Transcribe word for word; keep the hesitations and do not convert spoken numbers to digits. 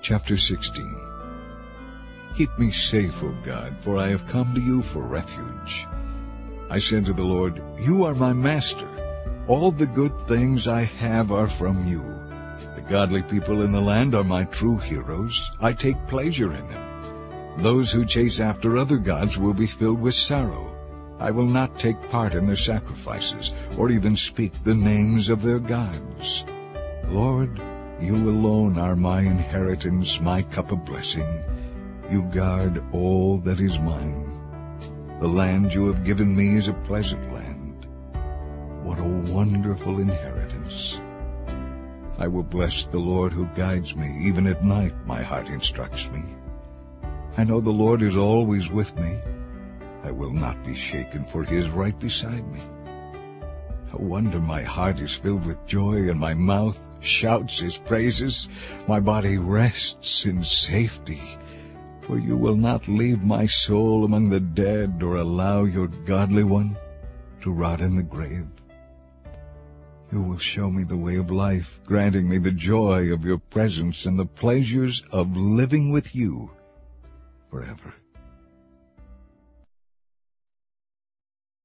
Chapter sixteen. Keep me safe, O God, for I have come to you for refuge. I said to the Lord, You are my master. All the good things I have are from you. The godly people in the land are my true heroes. I take pleasure in them. Those who chase after other gods will be filled with sorrow. I will not take part in their sacrifices, or even speak the names of their gods. Lord, you alone are my inheritance, my cup of blessing. You guard all that is mine. The land you have given me is a pleasant land. What a wonderful inheritance. I will bless the Lord who guides me. Even at night my heart instructs me. I know the Lord is always with me. I will not be shaken, for he is right beside me. No wonder my heart is filled with joy, and my mouth shouts his praises. My body rests in safety, for you will not leave my soul among the dead, or allow your godly one to rot in the grave. You will show me the way of life, granting me the joy of your presence and the pleasures of living with you forever.